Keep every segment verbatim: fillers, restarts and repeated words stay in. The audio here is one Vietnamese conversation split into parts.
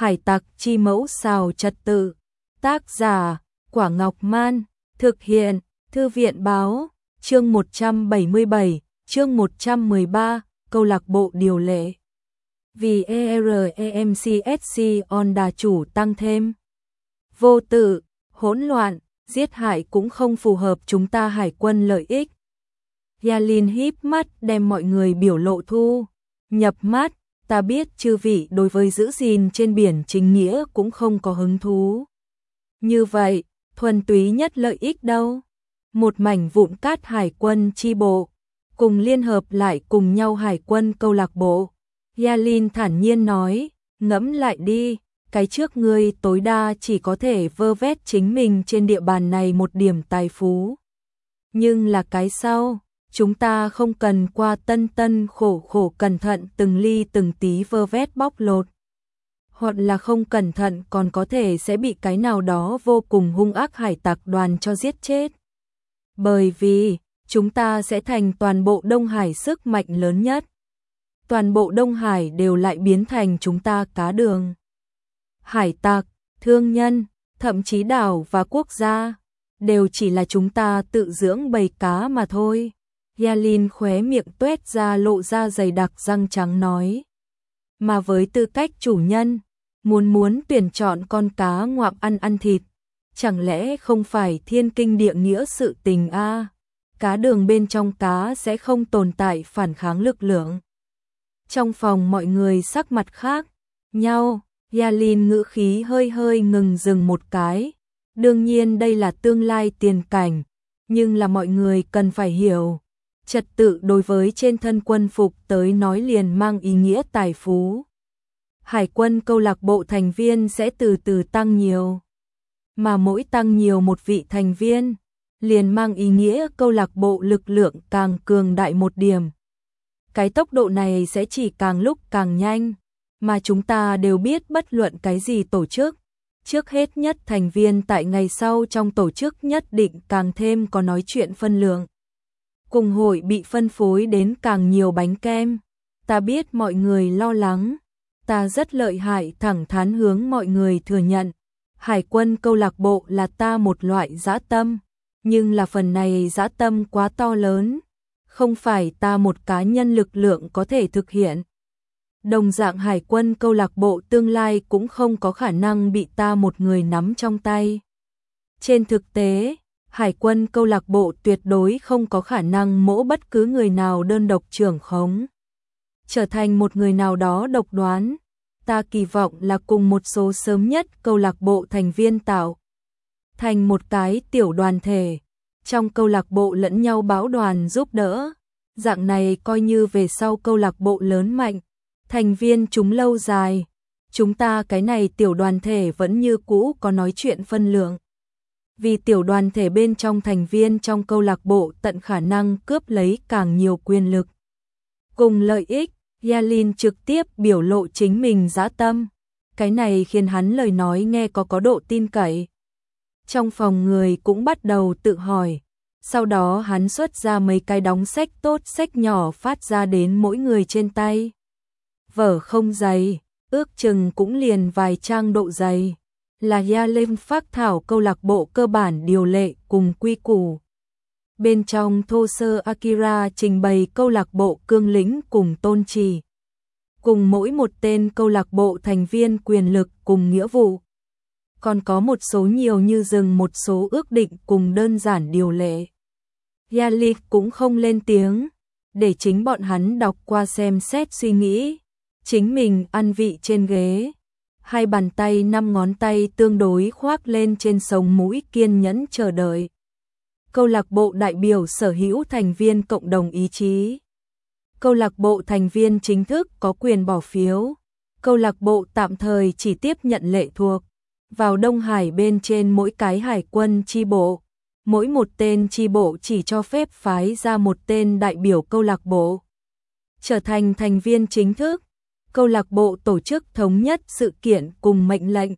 Hải tặc chi mẫu xào trật tự. Tác giả Quả Ngọc Man. Thực hiện Thư viện Báo. Chương một trăm bảy mươi bảy, chương một trăm mười ba, câu lạc bộ điều lệ. Vì e rờ em xê ét xê on đà chủ tăng thêm. Vô tự, hỗn loạn, giết hại cũng không phù hợp chúng ta hải quân lợi ích. Yalin híp mắt đem mọi người biểu lộ thu nhập mắt. Ta biết chư vị đối với giữ gìn trên biển chính nghĩa cũng không có hứng thú. Như vậy, thuần túy nhất lợi ích đâu? Một mảnh vụn cát hải quân chi bộ, cùng liên hợp lại cùng nhau hải quân câu lạc bộ. Yalin thản nhiên nói, ngẫm lại đi, cái trước ngươi tối đa chỉ có thể vơ vét chính mình trên địa bàn này một điểm tài phú. Nhưng là cái sau, chúng ta không cần qua tân tân khổ khổ cẩn thận từng ly từng tí vơ vét bóc lột. Hoặc là không cẩn thận còn có thể sẽ bị cái nào đó vô cùng hung ác hải tặc đoàn cho giết chết. Bởi vì, chúng ta sẽ thành toàn bộ Đông Hải sức mạnh lớn nhất. Toàn bộ Đông Hải đều lại biến thành chúng ta cá đường. Hải tặc, thương nhân, thậm chí đảo và quốc gia, đều chỉ là chúng ta tự dưỡng bầy cá mà thôi. Yalin khóe miệng tuét ra lộ ra dày đặc răng trắng nói. Mà với tư cách chủ nhân, muốn muốn tuyển chọn con cá ngoạm ăn ăn thịt, chẳng lẽ không phải thiên kinh địa nghĩa sự tình a? À? Cá đường bên trong cá sẽ không tồn tại phản kháng lực lượng. Trong phòng mọi người sắc mặt khác nhau, Yalin ngữ khí hơi hơi ngừng dừng một cái. Đương nhiên đây là tương lai tiền cảnh, nhưng là mọi người cần phải hiểu. Trật tự đối với trên thân quân phục tới nói liền mang ý nghĩa tài phú. Hải quân câu lạc bộ thành viên sẽ từ từ tăng nhiều. Mà mỗi tăng nhiều một vị thành viên, liền mang ý nghĩa câu lạc bộ lực lượng càng cường đại một điểm. Cái tốc độ này sẽ chỉ càng lúc càng nhanh, mà chúng ta đều biết bất luận cái gì tổ chức. Trước hết nhất thành viên tại ngày sau trong tổ chức nhất định càng thêm có nói chuyện phân lượng. Cùng hội bị phân phối đến càng nhiều bánh kem. Ta biết mọi người lo lắng. Ta rất lợi hại thẳng thắn hướng mọi người thừa nhận. Hải quân câu lạc bộ là ta một loại dã tâm. Nhưng là phần này dã tâm quá to lớn. Không phải ta một cá nhân lực lượng có thể thực hiện. Đồng dạng hải quân câu lạc bộ tương lai cũng không có khả năng bị ta một người nắm trong tay. Trên thực tế, hải quân câu lạc bộ tuyệt đối không có khả năng mỗ bất cứ người nào đơn độc trưởng khống. Trở thành một người nào đó độc đoán, ta kỳ vọng là cùng một số sớm nhất câu lạc bộ thành viên tạo thành một cái tiểu đoàn thể, trong câu lạc bộ lẫn nhau báo đoàn giúp đỡ. Dạng này coi như về sau câu lạc bộ lớn mạnh, thành viên chúng lâu dài, chúng ta cái này tiểu đoàn thể vẫn như cũ có nói chuyện phân lượng. Vì tiểu đoàn thể bên trong thành viên trong câu lạc bộ tận khả năng cướp lấy càng nhiều quyền lực. Cùng lợi ích, Yalin trực tiếp biểu lộ chính mình dã tâm. Cái này khiến hắn lời nói nghe có có độ tin cậy. Trong phòng người cũng bắt đầu tự hỏi. Sau đó hắn xuất ra mấy cái đóng sách tốt sách nhỏ phát ra đến mỗi người trên tay. Vở không dày, ước chừng cũng liền vài trang độ dày. Là Yalin phác thảo câu lạc bộ cơ bản điều lệ cùng quy củ. Bên trong thô sơ Akira trình bày câu lạc bộ cương lĩnh cùng tôn trì. Cùng mỗi một tên câu lạc bộ thành viên quyền lực cùng nghĩa vụ. Còn có một số nhiều như dừng một số ước định cùng đơn giản điều lệ. Yalin cũng không lên tiếng, để chính bọn hắn đọc qua xem xét suy nghĩ. Chính mình ăn vị trên ghế. Hai bàn tay năm ngón tay tương đối khoác lên trên sống mũi kiên nhẫn chờ đợi. Câu lạc bộ đại biểu sở hữu thành viên cộng đồng ý chí. Câu lạc bộ thành viên chính thức có quyền bỏ phiếu. Câu lạc bộ tạm thời chỉ tiếp nhận lệ thuộc vào Đông Hải bên trên mỗi cái hải quân chi bộ. Mỗi một tên chi bộ chỉ cho phép phái ra một tên đại biểu câu lạc bộ. Trở thành thành viên chính thức. Câu lạc bộ tổ chức thống nhất sự kiện cùng mệnh lệnh.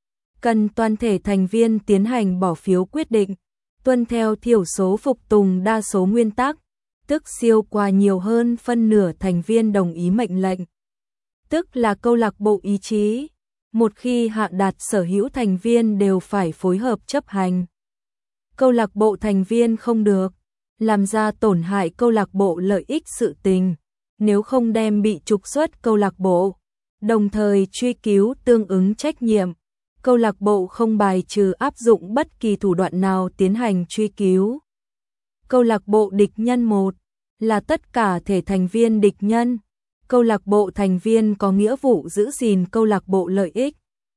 Cần toàn thể thành viên tiến hành bỏ phiếu quyết định, tuân theo thiểu số phục tùng đa số nguyên tắc, tức siêu qua nhiều hơn phân nửa thành viên đồng ý mệnh lệnh. Tức là câu lạc bộ ý chí. Một khi hạ đạt sở hữu thành viên đều phải phối hợp chấp hành. Câu lạc bộ thành viên không được làm ra tổn hại câu lạc bộ lợi ích sự tình, nếu không đem bị trục xuất câu lạc bộ, đồng thời truy cứu tương ứng trách nhiệm. Câu lạc bộ không bài trừ áp dụng bất kỳ thủ đoạn nào tiến hành truy cứu. Câu lạc bộ địch nhân một là tất cả thể thành viên địch nhân. Câu lạc bộ thành viên có nghĩa vụ giữ gìn câu lạc bộ lợi ích.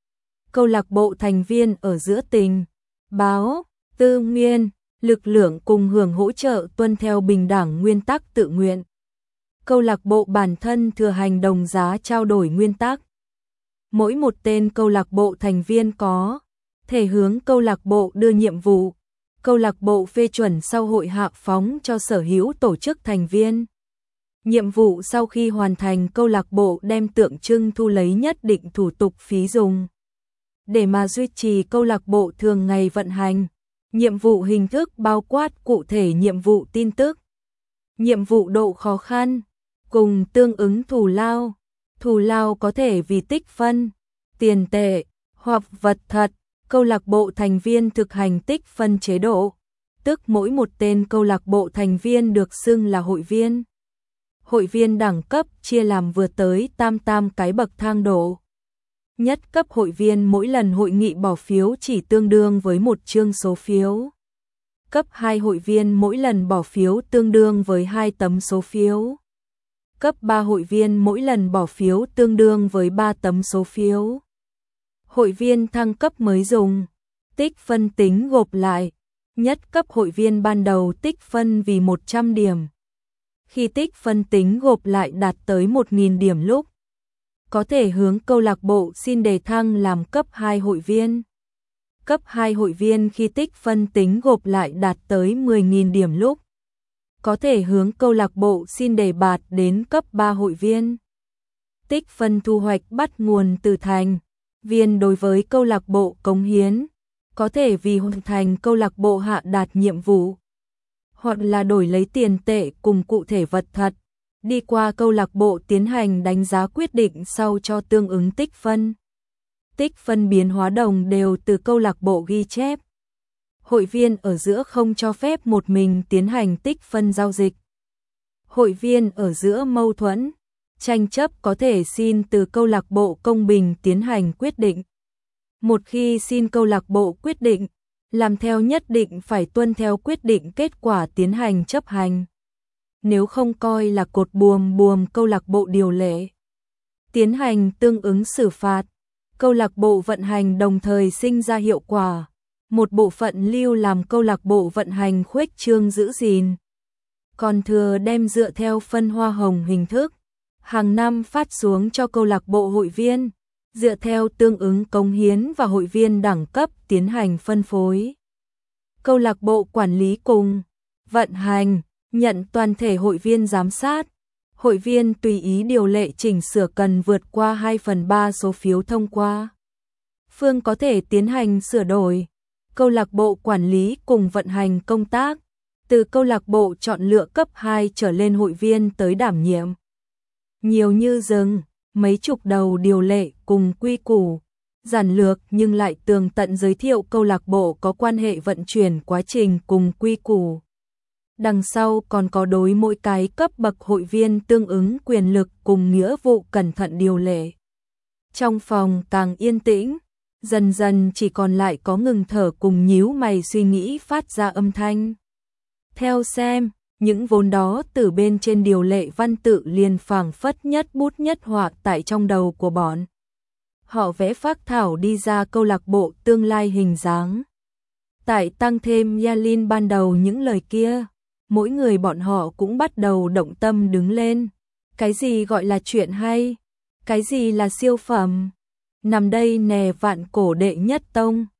Câu lạc bộ thành viên ở giữa tình, báo, tư nguyên, lực lượng cùng hưởng hỗ trợ tuân theo bình đẳng nguyên tắc tự nguyện. Câu lạc bộ bản thân thừa hành đồng giá trao đổi nguyên tắc. Mỗi một tên câu lạc bộ thành viên có thể hướng câu lạc bộ đưa nhiệm vụ. Câu lạc bộ phê chuẩn sau hội hạ phóng cho sở hữu tổ chức thành viên. Nhiệm vụ sau khi hoàn thành, câu lạc bộ đem tượng trưng thu lấy nhất định thủ tục phí dùng để mà duy trì câu lạc bộ thường ngày vận hành. Nhiệm vụ hình thức bao quát cụ thể nhiệm vụ tin tức, nhiệm vụ độ khó khăn, cùng tương ứng thù lao. Thù lao có thể vì tích phân, tiền tệ hoặc vật thật. Câu lạc bộ thành viên thực hành tích phân chế độ, tức mỗi một tên câu lạc bộ thành viên được xưng là hội viên. Hội viên đẳng cấp chia làm vừa tới tam tam cái bậc thang độ. Nhất cấp hội viên mỗi lần hội nghị bỏ phiếu chỉ tương đương với một chương số phiếu. Cấp hai hội viên mỗi lần bỏ phiếu tương đương với hai tấm số phiếu. Cấp ba hội viên mỗi lần bỏ phiếu tương đương với ba tấm số phiếu. Hội viên thăng cấp mới dùng tích phân tính gộp lại. Nhất cấp hội viên ban đầu tích phân vì một trăm điểm. Khi tích phân tính gộp lại đạt tới một nghìn điểm lúc, có thể hướng câu lạc bộ xin đề thăng làm cấp hai hội viên. Cấp hai hội viên khi tích phân tính gộp lại đạt tới mười nghìn điểm lúc, có thể hướng câu lạc bộ xin đề bạt đến cấp ba hội viên. Tích phân thu hoạch bắt nguồn từ thành viên đối với câu lạc bộ cống hiến, có thể vì hoàn thành câu lạc bộ hạ đạt nhiệm vụ, hoặc là đổi lấy tiền tệ cùng cụ thể vật thật, đi qua câu lạc bộ tiến hành đánh giá quyết định sau cho tương ứng tích phân. Tích phân biến hóa đồng đều từ câu lạc bộ ghi chép. Hội viên ở giữa không cho phép một mình tiến hành tích phân giao dịch. Hội viên ở giữa mâu thuẫn, tranh chấp có thể xin từ câu lạc bộ công bình tiến hành quyết định. Một khi xin câu lạc bộ quyết định, làm theo nhất định phải tuân theo quyết định kết quả tiến hành chấp hành. Nếu không coi là cột buồm buồm câu lạc bộ điều lệ, tiến hành tương ứng xử phạt. Câu lạc bộ vận hành đồng thời sinh ra hiệu quả. Một bộ phận lưu làm câu lạc bộ vận hành khuếch trương giữ gìn. Còn thừa đem dựa theo phân hoa hồng hình thức, hàng năm phát xuống cho câu lạc bộ hội viên, dựa theo tương ứng cống hiến và hội viên đẳng cấp tiến hành phân phối. Câu lạc bộ quản lý cùng vận hành, nhận toàn thể hội viên giám sát. Hội viên tùy ý điều lệ chỉnh sửa cần vượt qua hai phần ba số phiếu thông qua. Phương có thể tiến hành sửa đổi. Câu lạc bộ quản lý cùng vận hành công tác. Từ câu lạc bộ chọn lựa cấp hai trở lên hội viên tới đảm nhiệm. Nhiều như rừng, mấy chục đầu điều lệ cùng quy củ. Giản lược nhưng lại tường tận giới thiệu câu lạc bộ có quan hệ vận chuyển quá trình cùng quy củ. Đằng sau còn có đối mỗi cái cấp bậc hội viên tương ứng quyền lực cùng nghĩa vụ cẩn thận điều lệ. Trong phòng càng yên tĩnh, dần dần chỉ còn lại có ngừng thở cùng nhíu mày suy nghĩ phát ra âm thanh. Theo xem, những vốn đó từ bên trên điều lệ văn tự liền phảng phất nhất bút nhất họa tại trong đầu của bọn. Họ vẽ phác thảo đi ra câu lạc bộ tương lai hình dáng. Tại tăng thêm Yalin ban đầu những lời kia, mỗi người bọn họ cũng bắt đầu động tâm đứng lên. Cái gì gọi là chuyện hay? Cái gì là siêu phẩm? Nằm đây nè vạn cổ đệ nhất tông.